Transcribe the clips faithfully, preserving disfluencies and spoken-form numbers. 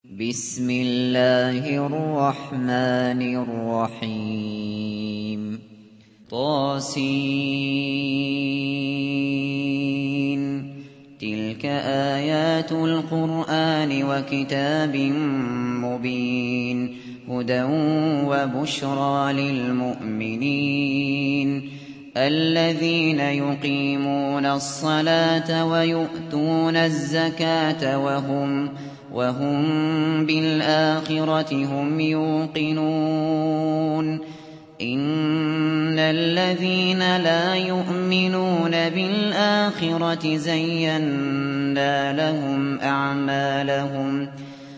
بسم الله الرحمن الرحيم طاسين تلك آيات القرآن وكتاب مبين هدى وبشرى للمؤمنين الذين يقيمون الصلاة ويؤتون الزكاة وهم وهم بالآخرة هم يوقنون إن الذين لا يؤمنون بالآخرة زينا لهم أعمالهم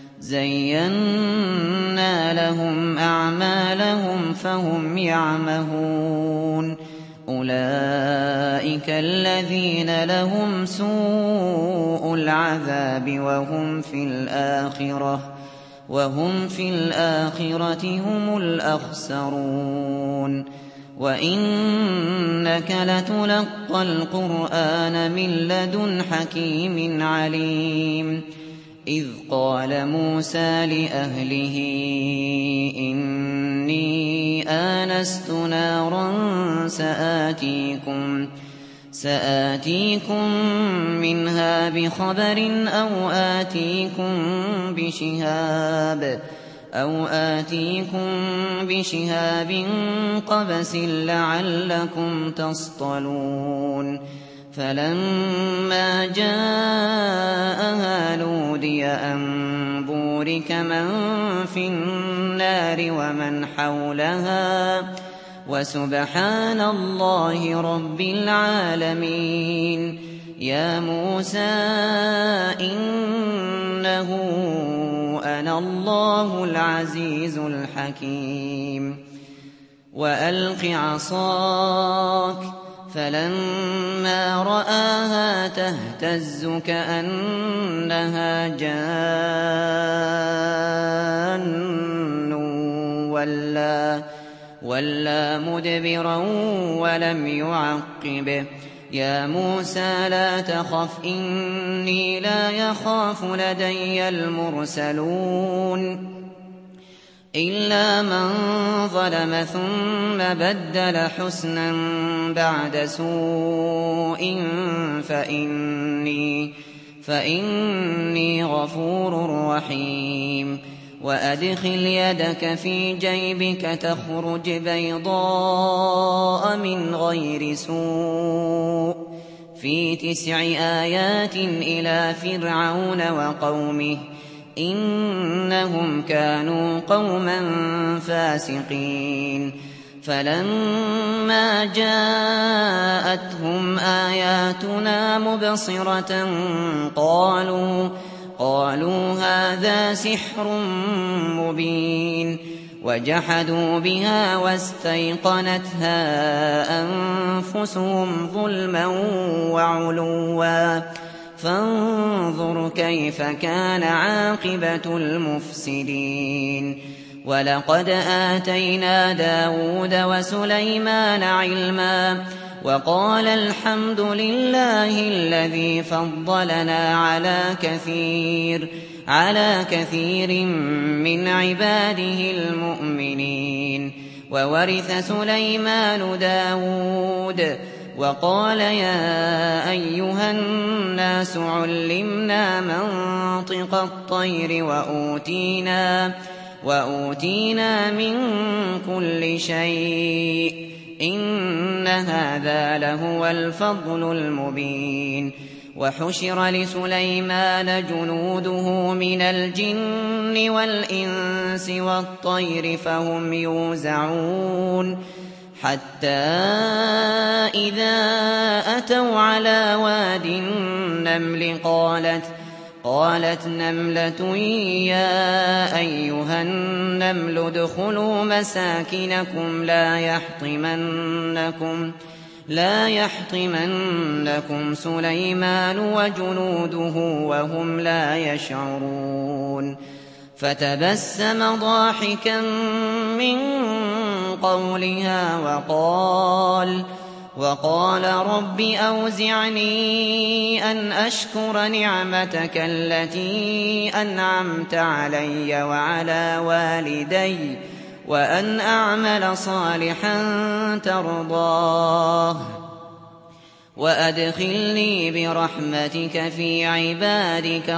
زينا لهم أعمالهم فهم يعمهون أولئك الذين لهم سوء العذاب وهم في الآخرة وهم في الآخرة هم الأخسرون وإنك لتلقى القرآن من لدن حكيم عليم إذ قال موسى لأهله إني آنست نارا سآتيكم سآتيكم منها بخبر أو آتيكم بشهاب أو آتيكم بشهاب قبس لعلكم تصطلون فلما جاءها نودي أن بورك من في النار ومن حولها وسبحان الله رب العالمين يا موسى إنه أنا الله العزيز الحكيم وألق عصاك فلما رآها تهتز كأنها جان ولا ولا مدبرا ولم يعقب يا موسى لا تخف إني لا يخاف لدي المرسلون إلا من ظلم ثم بدل حسنا بعد سوء فإني, فإني غفور رحيم وأدخل يدك في جيبك تخرج بيضاء من غير سوء في تسع آيات إلى فرعون وقومه إنهم كانوا قوما فاسقين فلما جاءتهم آياتنا مبصرة قالوا قالوا هذا سحر مبين وجحدوا بها واستيقنتها أنفسهم ظلما وعلوا فانظر كيف كان عاقبة المفسدين ولقد آتينا داود وسليمان علما وقال الحمد لله الذي فضلنا على كثير على كثير من عباده المؤمنين وورث سليمان داود وقال يا أيها الناس علمنا منطق الطير وأوتينا وأوتينا من كل شيء إن هذا لهو الفضل المبين وحشر لسليمان جنوده من الجن والإنس والطير فهم يوزعون حتى إذا أتوا على واد النمل قالت قالت نملة يا أيها النمل ادخلوا مساكنكم لا يحطمنكم لا يحطمنكم سليمان وجنوده وهم لا يشعرون فتبسم ضاحكا من قولها وقال وقال رب أوزعني أن أشكر نعمتك التي أنعمت علي وعلى والدي وأن أعمل صالحا ترضاه وأدخلني برحمتك في عبادك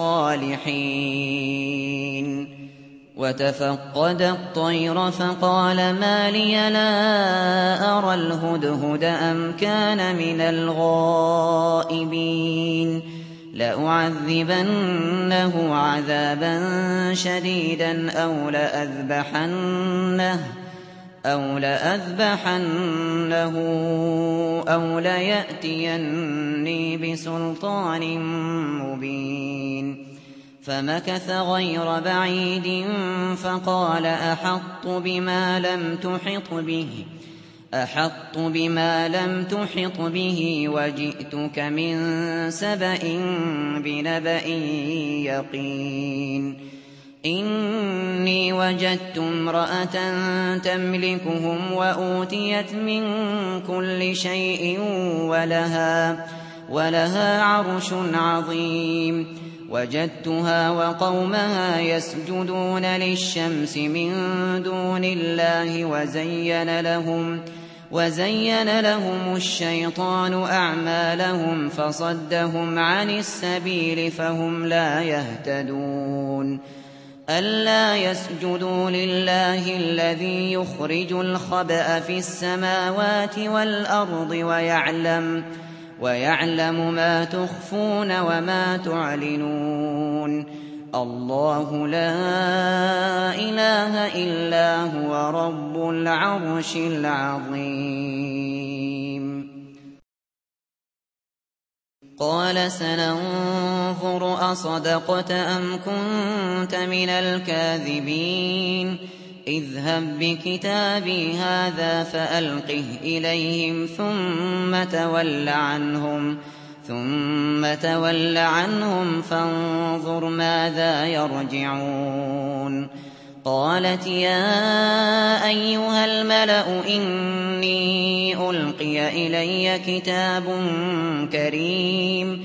الصالحين. وتفقد الطير فقال ما لي لا أرى الهدهد أم كان من الغائبين لأعذبنه عذابا شديدا أو لأذبحنه أو لأذبحنه أو ليأتيني بسلطان مبين. فمكث غير بعيد فقال أحطت بما لم تحط به أحطت بما لم تحط به وجئتك من سبأ بنبأ يقين. إني وجدت امرأة تملكهم وأوتيت من كل شيء ولها, ولها عرش عظيم. وجدتها وقومها يسجدون للشمس من دون الله وزين لهم, وزين لهم الشيطان أعمالهم فصدهم عن السبيل فهم لا يهتدون. ألا يسجدوا لله الذي يخرج الخبأ في السماوات والأرض ويعلم ويعلم ما تخفون وما تعلنون. الله لا إله إلا هو رب العرش العظيم. قال سننظر أصدقت أم كنت من الكاذبين. اذهب بكتابي هذا فألقه إليهم ثم تول عنهم ثم تول عنهم فانظر ماذا يرجعون. قالت يا أيها الملأ إني ألقي إلي كتاب كريم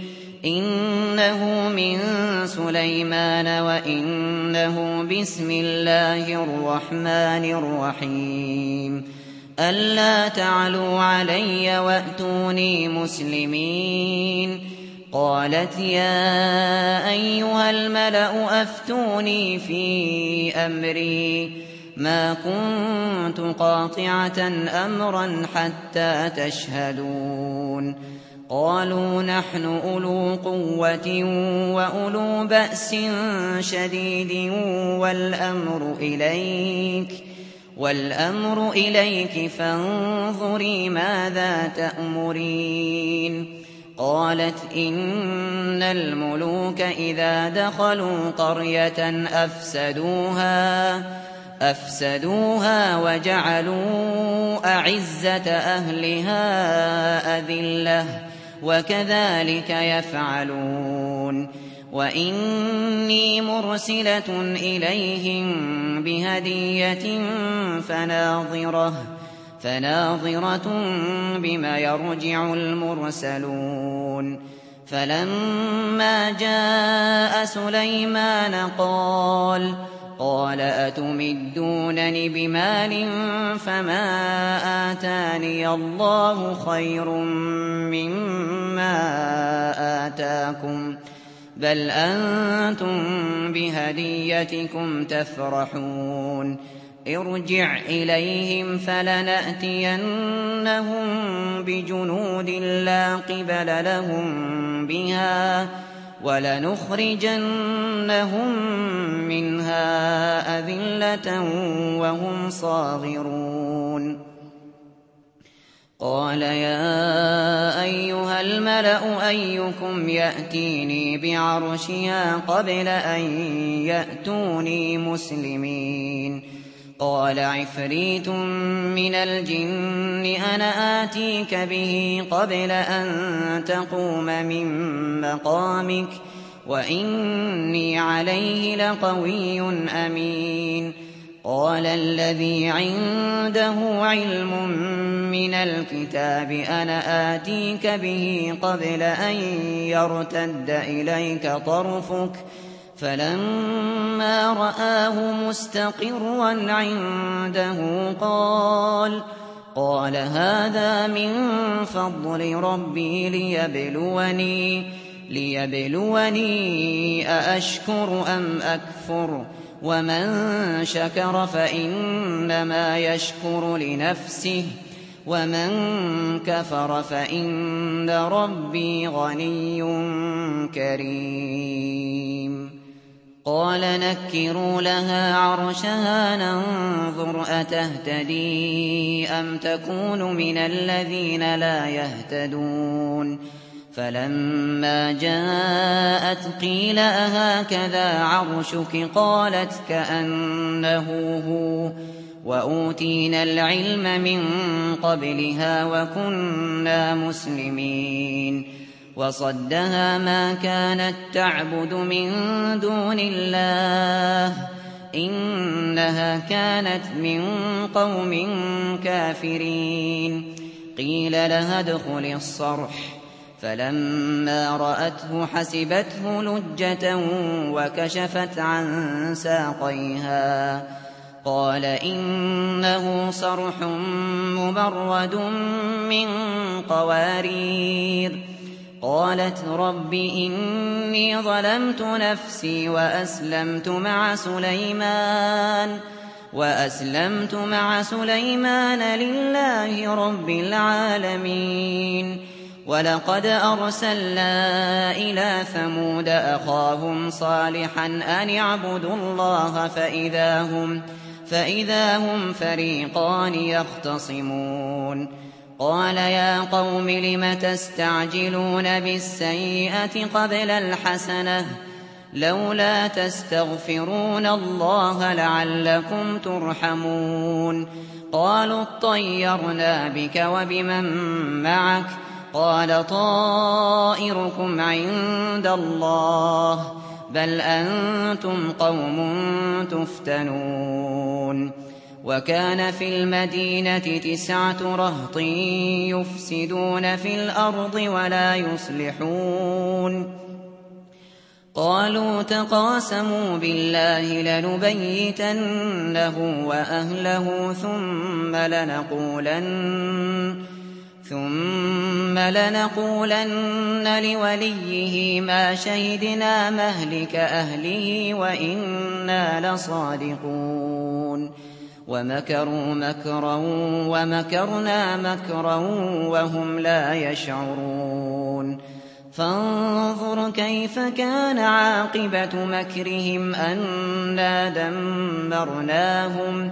إنه من سليمان وإنه بسم الله الرحمن الرحيم ألا تعلوا علي وأتوني مسلمين. قالت يا أيها الملأ أفتوني في أمري ما كنت قاطعة أمرا حتى تشهدون. قالوا نحن أولو قوة وأولو بأس شديد والأمر إليك والأمر إليك فانظري ماذا تأمرين. قالت إن الملوك إذا دخلوا قرية أفسدوها أفسدوها وجعلوا أعزة أهلها أذلة وكذلك يفعلون. وإني مرسلة إليهم بهدية فناظرة فناظرة بما يرجع المرسلون. فلما جاء سليمان قال قال أتمدونني بمال فما آتاني الله خير مما آتاكم بل أنتم بهديتكم تفرحون. ارجع إليهم فلنأتينهم بجنود لا قبل لهم بها ولنخرجنهم منها أذلة وهم صاغرون. قال يا أيها الملأ أيكم يأتيني بعرشها قبل أن يأتوني مسلمين. قال عفريت من الجن أنا آتيك به قبل أن تقوم من مقامك وإني عليه لقوي أمين. قال الذي عنده علم من الكتاب أنا آتيك به قبل أن يرتد إليك طرفك فلما رآه مستقرا عنده قال قال هذا من فضل ربي ليبلوني ليبلوني أأشكر أم أكفر ومن شكر فإنما يشكر لنفسه ومن كفر فإن ربي غني كريم قال نكروا لها عرشها ننظر أتهتدي أم تكون من الذين لا يهتدون فلما جاءت قيل أهكذا عرشك قالت كأنه هو وأوتينا العلم من قبلها وكنا مسلمين وصدها ما كانت تعبد من دون الله إنها كانت من قوم كافرين قيل لها ادخل الصرح فلما رأته حسبته لجة وكشفت عن ساقيها قال إنه صرح ممرد من قوارير قالت رب إني ظلمت نفسي وأسلمت مع سليمان وأسلمت مع سليمان لله رب العالمين ولقد أرسلنا إلى ثمود أخاهم صالحا أن اعبدوا الله فإذا هم, فإذا هم فريقان يختصمون قال يا قوم لم تستعجلون بالسيئة قبل الحسنة لولا تستغفرون الله لعلكم ترحمون قالوا اطيرنا بك وبمن معك قال طائركم عند الله بل أنتم قوم تفتنون وكان في المدينة تسعة رهط يفسدون في الأرض ولا يصلحون قالوا تقاسموا بالله لنبيتنه وأهله ثم لنقولن ثم لنقولن لوليه ما شهدنا مهلك أهله وإنا لصادقون ومكروا مكرا ومكرنا مكرا وهم لا يشعرون فانظر كيف كان عاقبة مكرهم أنا دمرناهم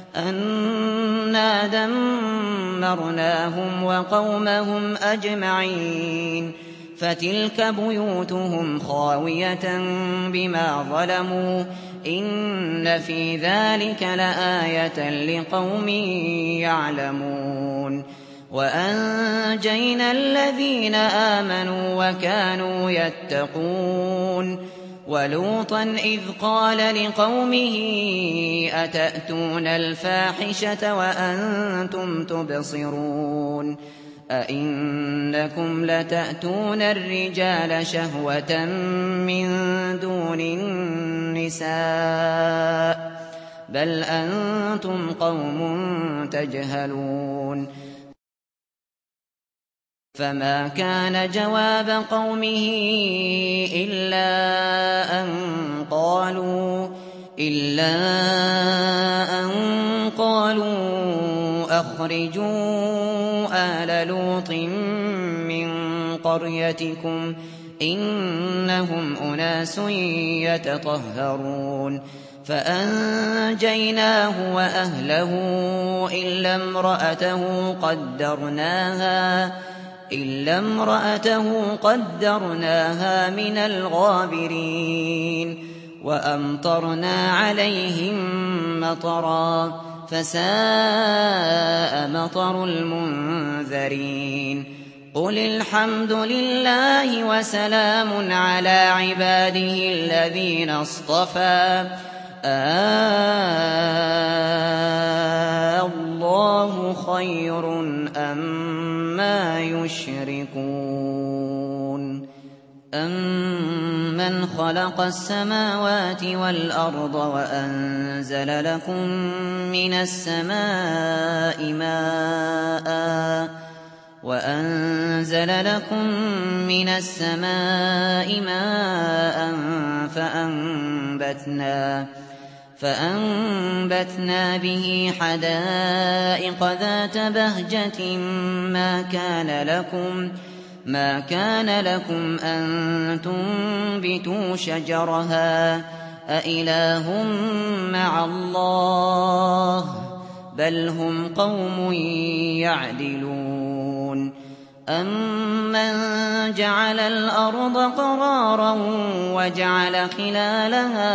أنا دمرناهم وقومهم أجمعين فتلك بيوتهم خاوية بما ظلموا إن في ذلك لآية لقوم يعلمون وأنجينا الذين آمنوا وكانوا يتقون ولوطا إذ قال لقومه أتأتون الفاحشة وأنتم تبصرون أئنكم لتأتون الرجال شهوة من دون النساء بل أنتم قوم تجهلون فما كان جواب قومه إلا أن قالوا إلا أن قالوا أخرجوا آل لوط من قريتكم إنهم أناس يتطهرون فأنجيناه وأهله إلا امرأته قدرناها إلا امرأته قدرناها من الغابرين وأمطرنا عليهم مطرا فساء مطر المنذرين قل الحمد لله وسلام على عباده الذين اصطفى أَاللَّهُ خَيْرٌ أَمَّا يُشْرِكُونَ أَمَّنْ خَلَقَ السَّمَاوَاتِ وَالْأَرْضَ وَأَنزَلَ لَكُم مِّنَ السَّمَاءِ مَاءً وَأَنزَلَ لَكُم مِّنَ السَّمَاءِ مَاءً فَأَنبَتْنَا فَأَنبَتْنَا بِهِ حَدَائِقَ ذَاتَ بَهْجَةٍ مَّا كَانَ لَكُمْ ما كان لكم أن تنبتوا شجرها أإله مع الله بل هم قوم يعدلون أمن جعل الأرض قرارا وجعل خلالها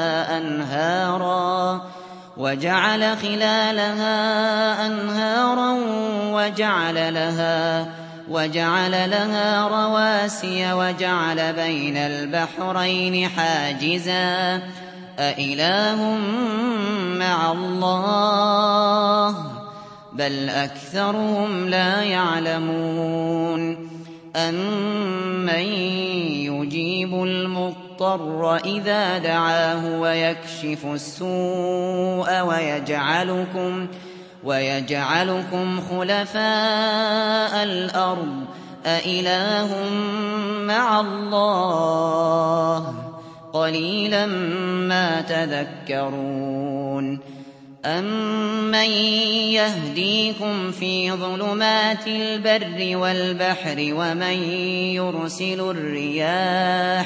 أنهارا وجعل خلالها أنهارا وجعل لها وجعل لها رواسي وجعل بين البحرين حاجزا أإله مع الله بل أكثرهم لا يعلمون أمن يجيب المضطر إذا دعاه ويكشف السوء ويجعلكم ويجعلكم خلفاء الأرض أإله مع الله قليلا ما تذكرون أمن يهديكم في ظلمات البر والبحر ومن يرسل الرياح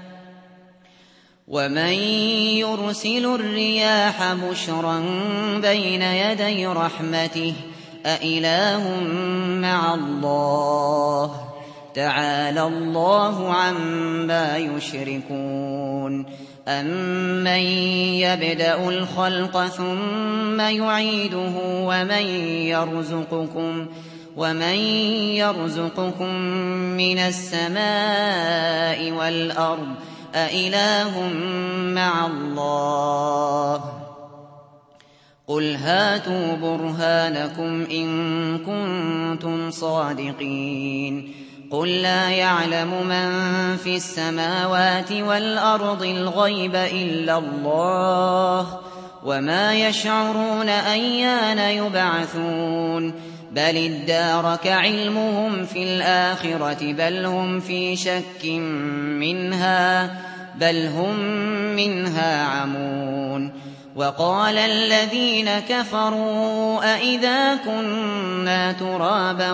ومن يرسل الرياح بشرا بين يدي رحمته أإله مع الله تعالى الله عما يشركون أمن يبدأ الخلق ثم يعيده ومن يرزقكم ومن يرزقكم من السماء والأرض أإله مع الله قل هاتوا برهانكم إن كنتم صادقين قل لا يعلم من في السماوات والأرض الغيب إلا الله وما يشعرون أيان يبعثون بل ادارك علمهم في الآخرة بل هم في شك منها بل هم منها عمون وقال الذين كفروا أئذا كنا ترابا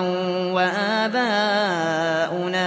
وآباؤنا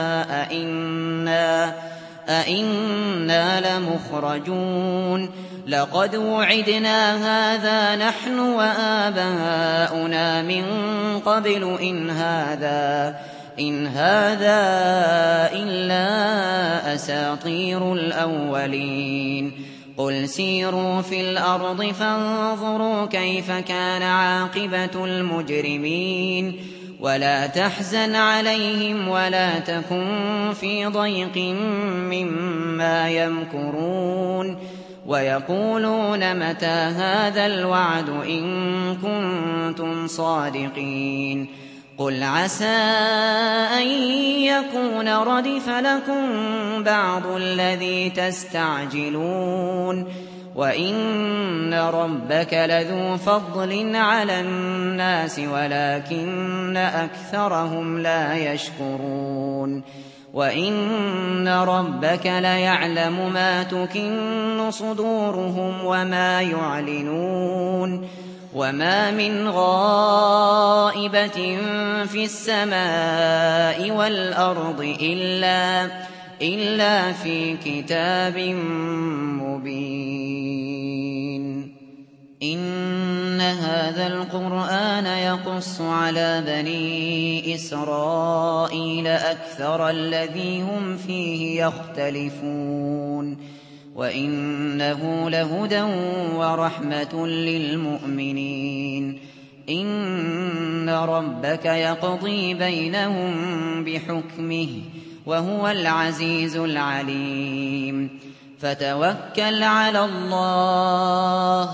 أئنا, أئنا لمخرجون لقد وعدنا هذا نحن وآباؤنا من قبل إن هذا إن هذا إلا أساطير الأولين قل سيروا في الأرض فانظروا كيف كان عاقبة المجرمين ولا تحزن عليهم ولا تكن في ضيق مما يمكرون ويقولون متى هذا الوعد إن كنتم صادقين قل عسى أن يكون ردف لكم بعض الذي تستعجلون وإن ربك لذو فضل على الناس ولكن أكثرهم لا يشكرون وإن ربك ليعلم ما تكن صدورهم وما يعلنون وما من غائبة في السماء والأرض إلا, إلا في كتاب مبين إن هذا القرآن يقص على بني إسرائيل أكثر الذي هم فيه يختلفون وإنه لهدى ورحمة للمؤمنين إن ربك يقضي بينهم بحكمه وهو العزيز العليم فتوكل على الله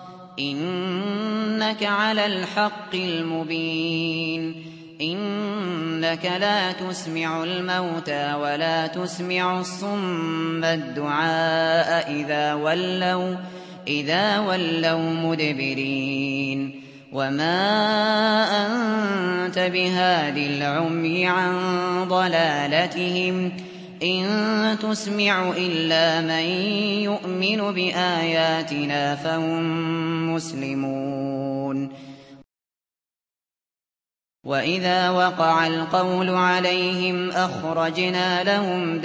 إنك على الحق المبين إنك لا تسمع الموتى ولا تسمع الصم الدعاء إذا ولوا إذا ولوا مدبرين وما أنت بهاد العمي عن ضلالتهم إن تسمع إلا من يؤمن بآياتنا فهم مسلمون وإذا وقع القول عليهم أخرجنا لهم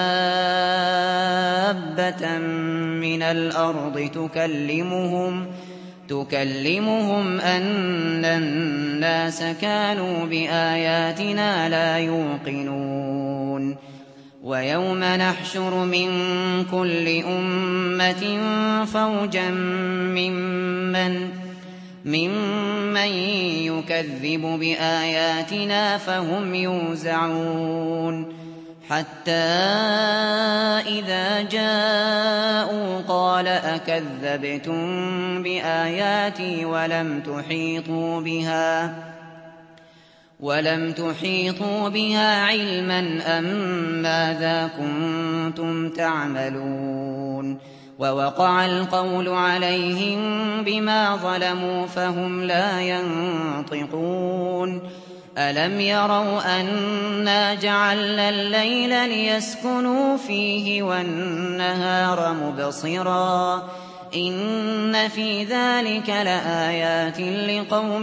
دابة من الأرض تكلمهم تكلمهم أن الناس كانوا بآياتنا لا يوقنون ويوم نحشر من كل أمة فوجا ممن ممن يكذب بآياتنا فهم يوزعون حتى إذا جاءوا قال أكذبتم بآياتي ولم تحيطوا بها ولم تحيطوا بها علما أم ماذا كنتم تعملون ووقع القول عليهم بما ظلموا فهم لا ينطقون ألم يروا أنا جعلنا الليل ليسكنوا فيه والنهار مبصرا إن في ذلك لآيات لقوم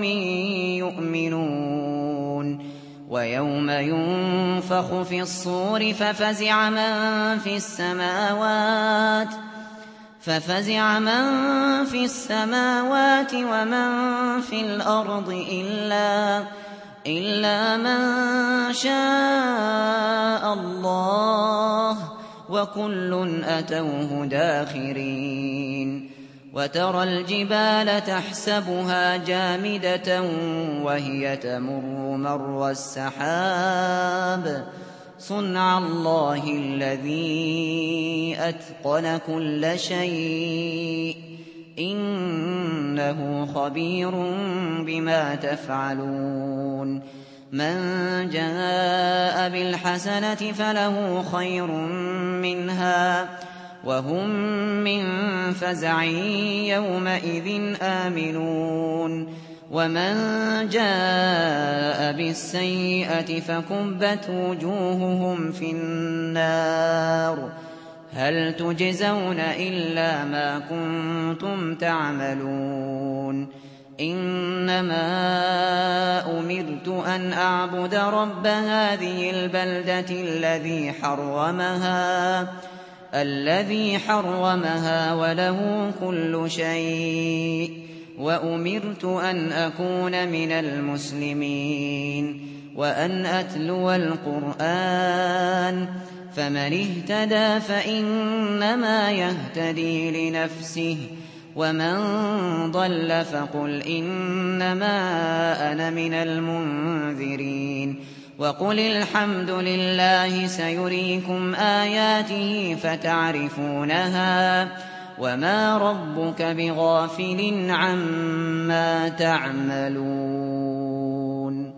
يؤمنون ويوم ينفخ في الصور ففزع من في السماوات ففزع من في السماوات ومن في الأرض إلا إلا من شاء الله وكل أتوه داخرين وترى الجبال تحسبها جامدة وهي تمر مر السحاب صنع الله الذي أتقن كل شيء إنه خبير بما تفعلون من جاء بالحسنة فله خير منها وهم من فزع يومئذ آمنون ومن جاء بالسيئة فكبت وجوههم في النار هل تجزون إلا ما كنتم تعملون إنما أمرت أن أعبد رب هذه البلدة الذي حرمها الذي حرمها وله كل شيء وأمرت أن أكون من المسلمين وأن أتلو القرآن فمن اهتدى فإنما يهتدي لنفسه ومن ضل فقل إنما أنا من المنذرين وقل الحمد لله سيريكم آياته فتعرفونها وما ربك بغافل عما تعملون